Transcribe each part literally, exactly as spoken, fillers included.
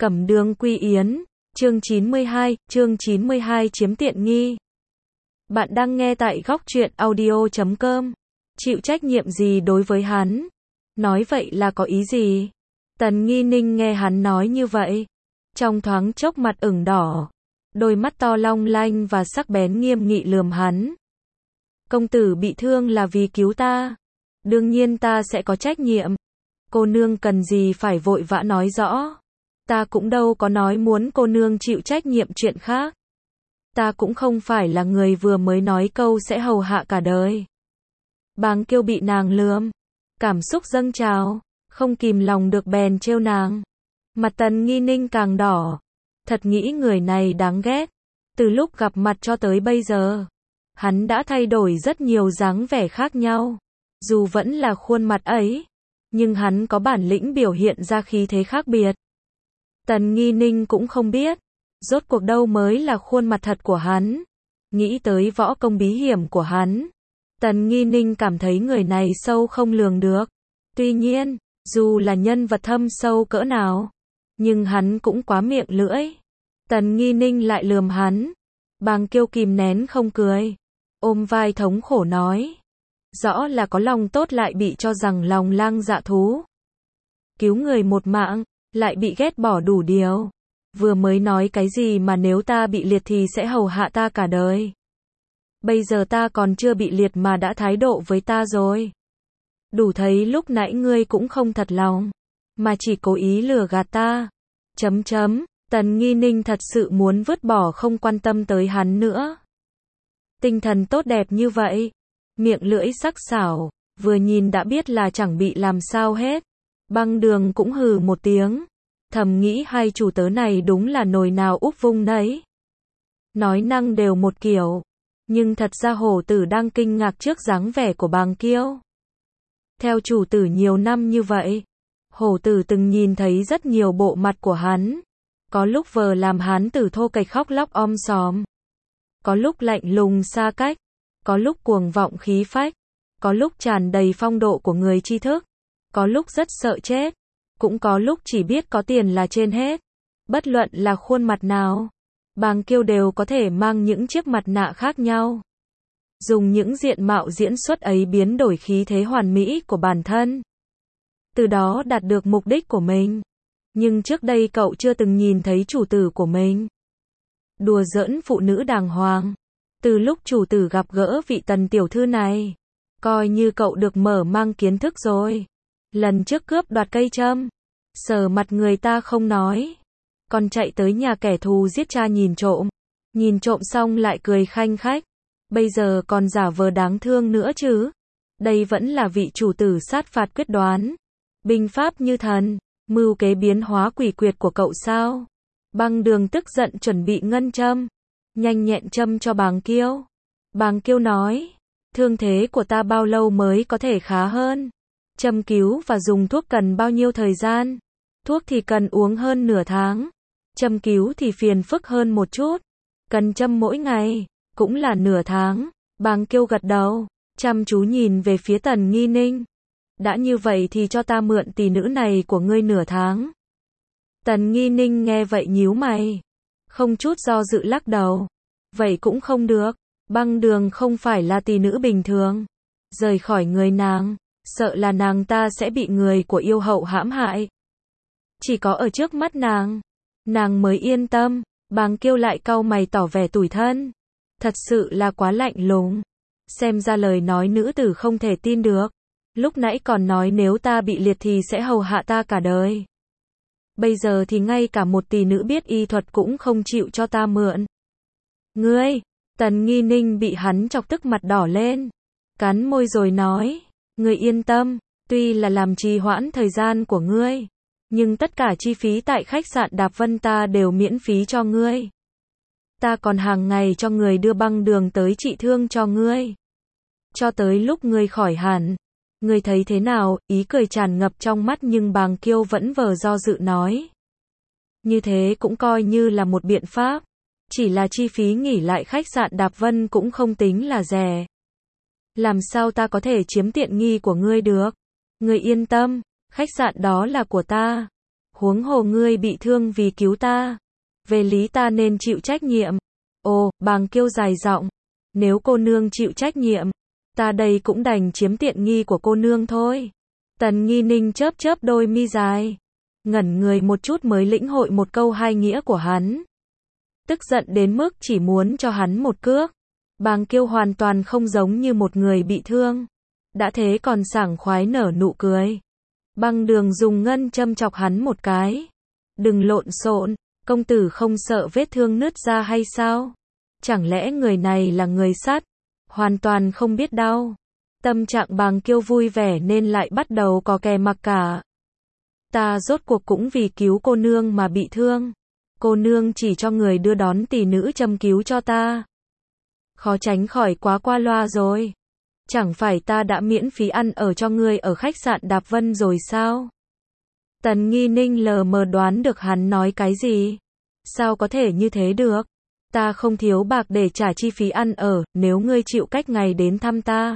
Cẩm Đường Quy Yến, chương chín mươi hai, chương chín mươi hai chiếm tiện nghi. Bạn đang nghe tại góc truyện audio chấm com. Chịu trách nhiệm gì đối với hắn? Nói vậy là có ý gì? Tần Nghi Ninh nghe hắn nói như vậy, trong thoáng chốc mặt ửng đỏ, đôi mắt to long lanh và sắc bén nghiêm nghị lườm hắn. Công tử bị thương là vì cứu ta, đương nhiên ta sẽ có trách nhiệm. Cô nương cần gì phải vội vã nói rõ. Ta cũng đâu có nói muốn cô nương chịu trách nhiệm chuyện khác. Ta cũng không phải là người vừa mới nói câu sẽ hầu hạ cả đời. Bàng Kiêu bị nàng lườm, cảm xúc dâng trào, không kìm lòng được bèn trêu nàng. Mặt Tần Nghi Ninh càng đỏ, thật nghĩ người này đáng ghét. Từ lúc gặp mặt cho tới bây giờ, hắn đã thay đổi rất nhiều dáng vẻ khác nhau. Dù vẫn là khuôn mặt ấy, nhưng hắn có bản lĩnh biểu hiện ra khí thế khác biệt. Tần Nghi Ninh cũng không biết, rốt cuộc đâu mới là khuôn mặt thật của hắn. Nghĩ tới võ công bí hiểm của hắn, Tần Nghi Ninh cảm thấy người này sâu không lường được. Tuy nhiên, dù là nhân vật thâm sâu cỡ nào, nhưng hắn cũng quá miệng lưỡi. Tần Nghi Ninh lại lườm hắn. Bàng Kiêu kìm nén không cười, ôm vai thống khổ nói. Rõ là có lòng tốt lại bị cho rằng lòng lang dạ thú. Cứu người một mạng, lại bị ghét bỏ đủ điều. Vừa mới nói cái gì mà nếu ta bị liệt thì sẽ hầu hạ ta cả đời. Bây giờ ta còn chưa bị liệt mà đã thái độ với ta rồi. Đủ thấy lúc nãy ngươi cũng không thật lòng, mà chỉ cố ý lừa gạt ta. Chấm chấm, Tần Nghi Ninh thật sự muốn vứt bỏ không quan tâm tới hắn nữa. Tinh thần tốt đẹp như vậy, miệng lưỡi sắc sảo, vừa nhìn đã biết là chẳng bị làm sao hết. Băng Đường cũng hừ một tiếng, thầm nghĩ hai chủ tớ này đúng là nồi nào úp vung nấy. Nói năng đều một kiểu, nhưng thật ra hổ tử đang kinh ngạc trước dáng vẻ của Bàng Kiêu. Theo chủ tử nhiều năm như vậy, hổ tử từng nhìn thấy rất nhiều bộ mặt của hắn. Có lúc vờ làm hắn tử thô kệch khóc lóc om sòm, có lúc lạnh lùng xa cách, có lúc cuồng vọng khí phách, có lúc tràn đầy phong độ của người tri thức, có lúc rất sợ chết, cũng có lúc chỉ biết có tiền là trên hết. Bất luận là khuôn mặt nào, Bàng Kiêu đều có thể mang những chiếc mặt nạ khác nhau, dùng những diện mạo diễn xuất ấy biến đổi khí thế hoàn mỹ của bản thân, từ đó đạt được mục đích của mình. Nhưng trước đây cậu chưa từng nhìn thấy chủ tử của mình đùa giỡn phụ nữ đàng hoàng. Từ lúc chủ tử gặp gỡ vị Tần tiểu thư này, coi như cậu được mở mang kiến thức rồi. Lần trước cướp đoạt cây trâm, sờ mặt người ta không nói, còn chạy tới nhà kẻ thù giết cha nhìn trộm. Nhìn trộm xong lại cười khanh khách. Bây giờ còn giả vờ đáng thương nữa chứ. Đây vẫn là vị chủ tử sát phạt quyết đoán, binh pháp như thần, mưu kế biến hóa quỷ quyệt của cậu sao? Băng Đường tức giận chuẩn bị ngân châm, nhanh nhẹn châm cho Bàng Kiêu. Bàng Kiêu nói, thương thế của ta bao lâu mới có thể khá hơn? Châm cứu và dùng thuốc cần bao nhiêu thời gian? Thuốc thì cần uống hơn nửa tháng. Châm cứu thì phiền phức hơn một chút, cần châm mỗi ngày, cũng là nửa tháng. Bàng Kiêu gật đầu, chăm chú nhìn về phía Tần Nghi Ninh. Đã như vậy thì cho ta mượn tỷ nữ này của ngươi nửa tháng. Tần Nghi Ninh nghe vậy nhíu mày, không chút do dự lắc đầu. Vậy cũng không được, Băng Đường không phải là tỷ nữ bình thường. Rời khỏi người nàng, sợ là nàng ta sẽ bị người của yêu hậu hãm hại. Chỉ có ở trước mắt nàng, nàng mới yên tâm. Bàng Kiêu lại cau mày tỏ vẻ tủi thân. Thật sự là quá lạnh lùng. Xem ra lời nói nữ tử không thể tin được. Lúc nãy còn nói nếu ta bị liệt thì sẽ hầu hạ ta cả đời. Bây giờ thì ngay cả một tỷ nữ biết y thuật cũng không chịu cho ta mượn. Ngươi, Tần Nghi Ninh bị hắn chọc tức mặt đỏ lên, cắn môi rồi nói, ngươi yên tâm, tuy là làm trì hoãn thời gian của ngươi, nhưng tất cả chi phí tại khách sạn Đạp Vân ta đều miễn phí cho ngươi. Ta còn hàng ngày cho người đưa Băng Đường tới trị thương cho ngươi, cho tới lúc ngươi khỏi hẳn. Ngươi thấy thế nào? Ý cười tràn ngập trong mắt nhưng Bàng Kiêu vẫn vờ do dự nói. Như thế cũng coi như là một biện pháp. Chỉ là chi phí nghỉ lại khách sạn Đạp Vân cũng không tính là rẻ. Làm sao ta có thể chiếm tiện nghi của ngươi được? Ngươi yên tâm, khách sạn đó là của ta. Huống hồ ngươi bị thương vì cứu ta. Về lý ta nên chịu trách nhiệm. Ồ, Bàng Kiêu dài giọng. Nếu cô nương chịu trách nhiệm, ta đây cũng đành chiếm tiện nghi của cô nương thôi. Tần Nghi Ninh chớp chớp đôi mi dài. Ngẩn người một chút mới lĩnh hội một câu hai nghĩa của hắn. Tức giận đến mức chỉ muốn cho hắn một cước. Bàng Kiêu hoàn toàn không giống như một người bị thương. Đã thế còn sảng khoái nở nụ cười. Băng Đường dùng ngân châm chọc hắn một cái. Đừng lộn xộn, công tử không sợ vết thương nứt ra hay sao? Chẳng lẽ người này là người sắt? Hoàn toàn không biết đau. Tâm trạng Bàng Kiêu vui vẻ nên lại bắt đầu có kè mặc cả. Ta rốt cuộc cũng vì cứu cô nương mà bị thương. Cô nương chỉ cho người đưa đón tỷ nữ châm cứu cho ta. Khó tránh khỏi quá qua loa rồi. Chẳng phải ta đã miễn phí ăn ở cho ngươi ở khách sạn Đạp Vân rồi sao? Tần Nghi Ninh lờ mờ đoán được hắn nói cái gì. Sao có thể như thế được? Ta không thiếu bạc để trả chi phí ăn ở, nếu ngươi chịu cách ngày đến thăm ta.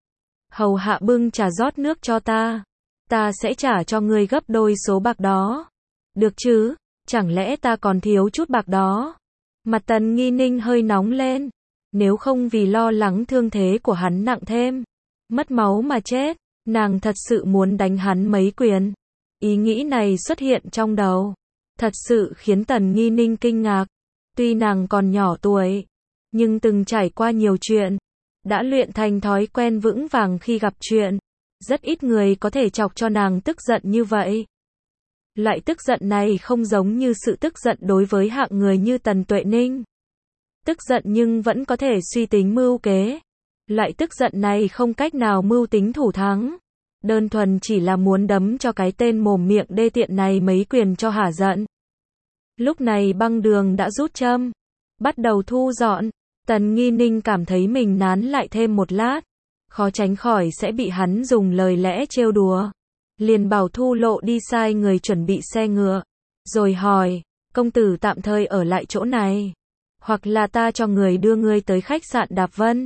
Hầu hạ bưng trà rót nước cho ta. Ta sẽ trả cho ngươi gấp đôi số bạc đó. Được chứ? Chẳng lẽ ta còn thiếu chút bạc đó? Mặt Tần Nghi Ninh hơi nóng lên. Nếu không vì lo lắng thương thế của hắn nặng thêm, mất máu mà chết, nàng thật sự muốn đánh hắn mấy quyền. Ý nghĩ này xuất hiện trong đầu. Thật sự khiến Tần Nghi Ninh kinh ngạc. Tuy nàng còn nhỏ tuổi, nhưng từng trải qua nhiều chuyện. Đã luyện thành thói quen vững vàng khi gặp chuyện. Rất ít người có thể chọc cho nàng tức giận như vậy. Loại tức giận này không giống như sự tức giận đối với hạng người như Tần Tuệ Ninh. Tức giận nhưng vẫn có thể suy tính mưu kế. Loại tức giận này không cách nào mưu tính thủ thắng. Đơn thuần chỉ là muốn đấm cho cái tên mồm miệng đê tiện này mấy quyền cho hả giận. Lúc này Băng Đường đã rút châm, bắt đầu thu dọn. Tần Nghi Ninh cảm thấy mình nán lại thêm một lát, khó tránh khỏi sẽ bị hắn dùng lời lẽ trêu đùa. Liền bảo Thu Lộ đi sai người chuẩn bị xe ngựa. Rồi hỏi, công tử tạm thời ở lại chỗ này. Hoặc là ta cho người đưa ngươi tới khách sạn Đạp Vân.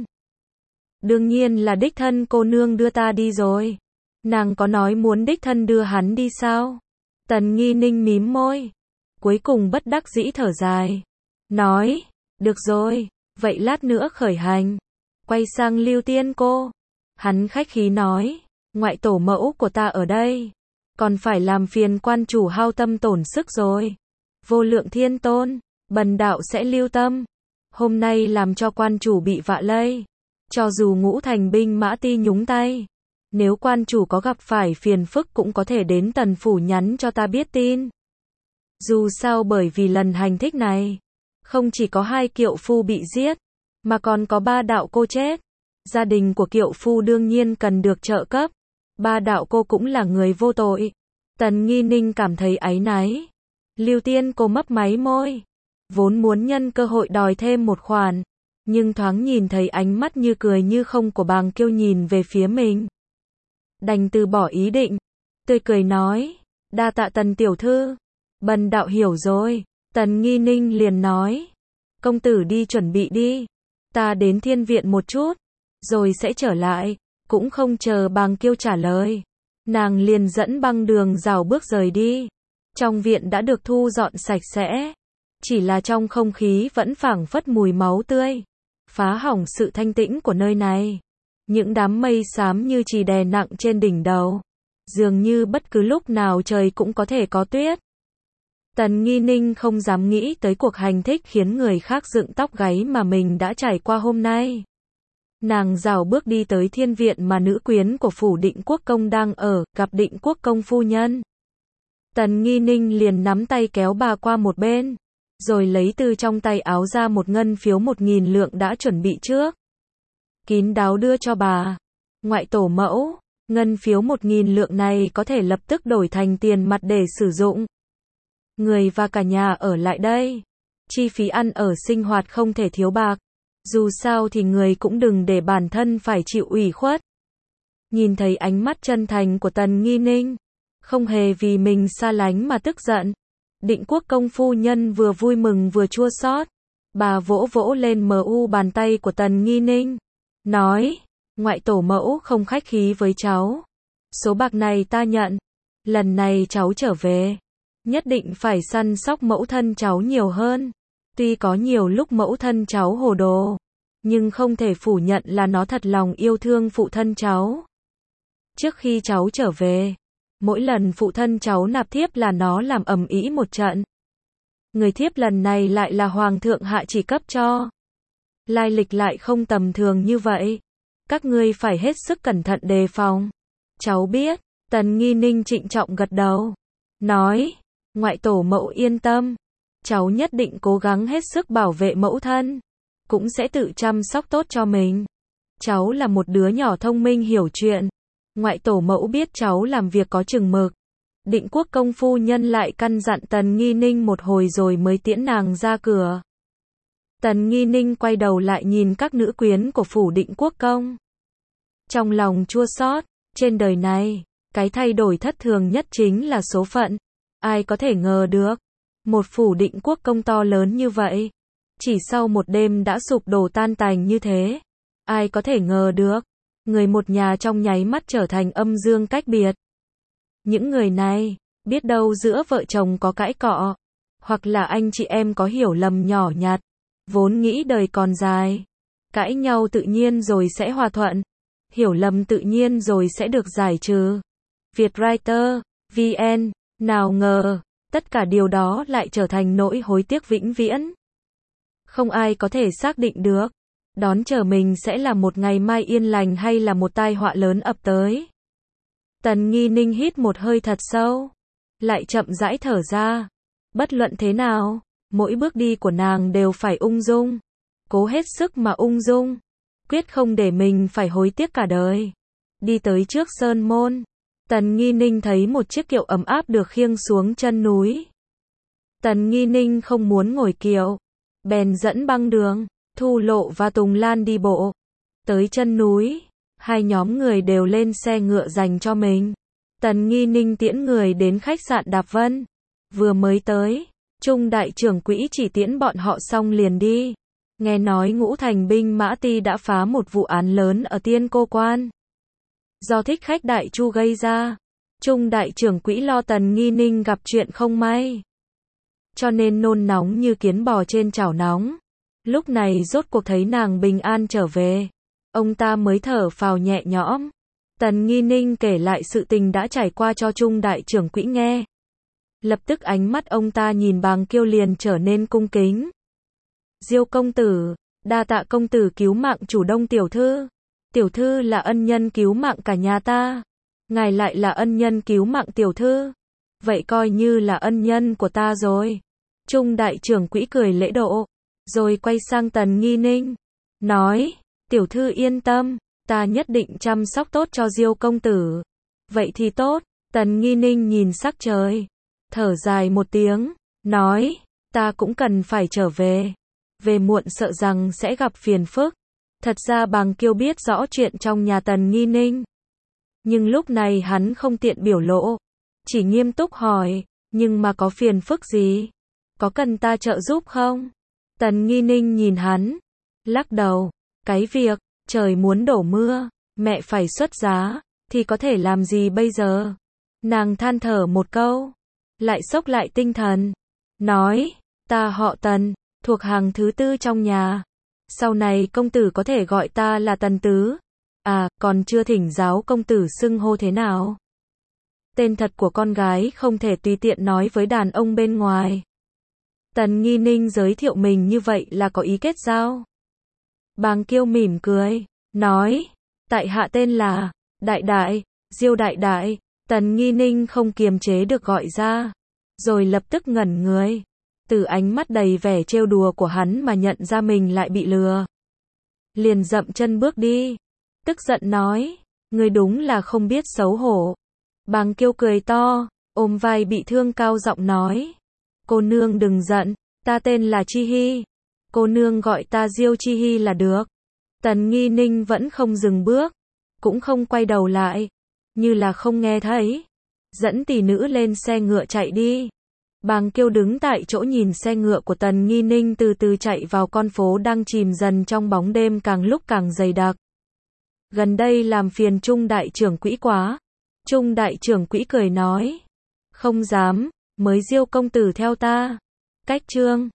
Đương nhiên là đích thân cô nương đưa ta đi rồi. Nàng có nói muốn đích thân đưa hắn đi sao? Tần Nghi Ninh mím môi. Cuối cùng bất đắc dĩ thở dài. Nói, được rồi, vậy lát nữa khởi hành. Quay sang Lưu Tiên cô. Hắn khách khí nói, ngoại tổ mẫu của ta ở đây. Còn phải làm phiền quan chủ hao tâm tổn sức rồi. Vô Lượng Thiên Tôn, bần đạo sẽ lưu tâm. Hôm nay làm cho quan chủ bị vạ lây. Cho dù ngũ thành binh mã ti nhúng tay. Nếu quan chủ có gặp phải phiền phức cũng có thể đến tần phủ nhắn cho ta biết tin. Dù sao bởi vì lần hành thích này, không chỉ có hai kiệu phu bị giết, mà còn có ba đạo cô chết. Gia đình của kiệu phu đương nhiên cần được trợ cấp. Ba đạo cô cũng là người vô tội. Tần Nghi Ninh cảm thấy áy náy. Lưu Tiên cô mấp máy môi. Vốn muốn nhân cơ hội đòi thêm một khoản. Nhưng thoáng nhìn thấy ánh mắt như cười như không của Bàng Kiêu nhìn về phía mình. Đành từ bỏ ý định. Tươi cười nói. Đa tạ Tần tiểu thư. Bần đạo hiểu rồi. Tần Nghi Ninh liền nói. Công tử đi chuẩn bị đi. Ta đến thiên viện một chút. Rồi sẽ trở lại. Cũng không chờ Bàng Kiêu trả lời. Nàng liền dẫn Băng Đường rảo bước rời đi. Trong viện đã được thu dọn sạch sẽ. Chỉ là trong không khí vẫn phảng phất mùi máu tươi. Phá hỏng sự thanh tĩnh của nơi này. Những đám mây xám như chì đè nặng trên đỉnh đầu. Dường như bất cứ lúc nào trời cũng có thể có tuyết. Tần Nghi Ninh không dám nghĩ tới cuộc hành thích khiến người khác dựng tóc gáy mà mình đã trải qua hôm nay. Nàng rảo bước đi tới thiên viện mà nữ quyến của phủ Định Quốc công đang ở, gặp Định Quốc công phu nhân. Tần Nghi Ninh liền nắm tay kéo bà qua một bên, rồi lấy từ trong tay áo ra một ngân phiếu một nghìn lượng đã chuẩn bị trước. Kín đáo đưa cho bà. Ngoại tổ mẫu, ngân phiếu một nghìn lượng này có thể lập tức đổi thành tiền mặt để sử dụng. Người và cả nhà ở lại đây. Chi phí ăn ở sinh hoạt không thể thiếu bạc. Dù sao thì người cũng đừng để bản thân phải chịu ủy khuất. Nhìn thấy ánh mắt chân thành của Tần Nghi Ninh, không hề vì mình xa lánh mà tức giận. Định Quốc công phu nhân vừa vui mừng vừa chua xót. Bà vỗ vỗ lên mờ u bàn tay của Tần Nghi Ninh. Nói, ngoại tổ mẫu không khách khí với cháu. Số bạc này ta nhận. Lần này cháu trở về. nhất định phải săn sóc mẫu thân cháu nhiều hơn. Tuy có nhiều lúc mẫu thân cháu hồ đồ, nhưng không thể phủ nhận là nó thật lòng yêu thương phụ thân cháu. Trước khi cháu trở về, mỗi lần phụ thân cháu nạp thiếp là nó làm ầm ĩ một trận. Người thiếp lần này lại là hoàng thượng hạ chỉ cấp cho. Lai lịch lại không tầm thường như vậy. Các ngươi phải hết sức cẩn thận đề phòng. Cháu biết. Tần Nghi Ninh trịnh trọng gật đầu. Nói, ngoại tổ mẫu yên tâm. Cháu nhất định cố gắng hết sức bảo vệ mẫu thân. Cũng sẽ tự chăm sóc tốt cho mình. Cháu là một đứa nhỏ thông minh hiểu chuyện. Ngoại tổ mẫu biết cháu làm việc có chừng mực. Định Quốc công phu nhân lại căn dặn Tần Nghi Ninh một hồi rồi mới tiễn nàng ra cửa. Tần Nghi Ninh quay đầu lại nhìn các nữ quyến của phủ Định Quốc công. Trong lòng chua xót, trên đời này, cái thay đổi thất thường nhất chính là số phận. Ai có thể ngờ được, một phủ Định Quốc công to lớn như vậy, chỉ sau một đêm đã sụp đổ tan tành như thế. Ai có thể ngờ được, người một nhà trong nháy mắt trở thành âm dương cách biệt. Những người này, biết đâu giữa vợ chồng có cãi cọ, hoặc là anh chị em có hiểu lầm nhỏ nhặt, vốn nghĩ đời còn dài, cãi nhau tự nhiên rồi sẽ hòa thuận, hiểu lầm tự nhiên rồi sẽ được giải trừ. Vietwriter, vê en, nào ngờ, tất cả điều đó lại trở thành nỗi hối tiếc vĩnh viễn. Không ai có thể xác định được, đón chờ mình sẽ là một ngày mai yên lành hay là một tai họa lớn ập tới. Tần Nghi Ninh hít một hơi thật sâu, lại chậm rãi thở ra. Bất luận thế nào, mỗi bước đi của nàng đều phải ung dung, cố hết sức mà ung dung, quyết không để mình phải hối tiếc cả đời. Đi tới trước sơn môn, Tần Nghi Ninh thấy một chiếc kiệu ấm áp được khiêng xuống chân núi. Tần Nghi Ninh không muốn ngồi kiệu, bèn dẫn băng đường, Thu Lộ và Tùng Lan đi bộ. Tới chân núi, hai nhóm người đều lên xe ngựa dành cho mình. Tần Nghi Ninh tiễn người đến khách sạn Đạp Vân. Vừa mới tới, Trung đại trưởng quỹ chỉ tiễn bọn họ xong liền đi. Nghe nói Ngũ Thành binh mã ti đã phá một vụ án lớn ở Tiên Cô Quan. Do thích khách đại chu gây ra, Trung đại trưởng quỹ lo Tần Nghi Ninh gặp chuyện không may, cho nên nôn nóng như kiến bò trên chảo nóng. Lúc này rốt cuộc thấy nàng bình an trở về, ông ta mới thở phào nhẹ nhõm. Tần Nghi Ninh kể lại sự tình đã trải qua cho Trung đại trưởng quỹ nghe. Lập tức ánh mắt ông ta nhìn Bàng Kiêu liền trở nên cung kính. Diêu công tử, đa tạ công tử cứu mạng chủ Đông tiểu thư. Tiểu thư là ân nhân cứu mạng cả nhà ta. Ngài lại là ân nhân cứu mạng tiểu thư. Vậy coi như là ân nhân của ta rồi. Trung đại trưởng quỹ cười lễ độ, rồi quay sang Tần Nghi Ninh, nói, tiểu thư yên tâm, ta nhất định chăm sóc tốt cho Diêu công tử. Vậy thì tốt. Tần Nghi Ninh nhìn sắc trời, thở dài một tiếng, nói, ta cũng cần phải trở về. Về muộn sợ rằng sẽ gặp phiền phức. Thật ra Bàng Kiêu biết rõ chuyện trong nhà Tần Nghi Ninh, nhưng lúc này hắn không tiện biểu lộ, chỉ nghiêm túc hỏi, nhưng mà có phiền phức gì? Có cần ta trợ giúp không? Tần Nghi Ninh nhìn hắn, lắc đầu, cái việc, trời muốn đổ mưa, mẹ phải xuất giá, thì có thể làm gì bây giờ? Nàng than thở một câu, lại xốc lại tinh thần, nói, ta họ Tần, thuộc hàng thứ tư trong nhà. Sau này công tử có thể gọi ta là Tần Tứ. À, còn chưa thỉnh giáo công tử xưng hô thế nào? Tên thật của con gái không thể tùy tiện nói với đàn ông bên ngoài. Tần Nghi Ninh giới thiệu mình như vậy là có ý kết giao. Bàng Kiêu mỉm cười, nói, tại hạ tên là Đại Đại, Diêu Đại Đại. Tần Nghi Ninh không kiềm chế được gọi ra, rồi lập tức ngẩn người. Từ ánh mắt đầy vẻ trêu đùa của hắn mà nhận ra mình lại bị lừa. Liền dậm chân bước đi, tức giận nói, ngươi đúng là không biết xấu hổ. Bàng Kiêu cười to, ôm vai bị thương cao giọng nói, cô nương đừng giận, ta tên là Chi Hi. Cô nương gọi ta Diêu Chi Hi là được. Tần Nghi Ninh vẫn không dừng bước, cũng không quay đầu lại, như là không nghe thấy. Dẫn tỷ nữ lên xe ngựa chạy đi. Bàng Kiêu đứng tại chỗ nhìn xe ngựa của Tần Nghi Ninh từ từ chạy vào con phố đang chìm dần trong bóng đêm càng lúc càng dày đặc. Gần đây làm phiền Trung đại trưởng quỹ quá. Trung đại trưởng quỹ cười nói, không dám, Mới Diêu công tử theo ta. Cách chương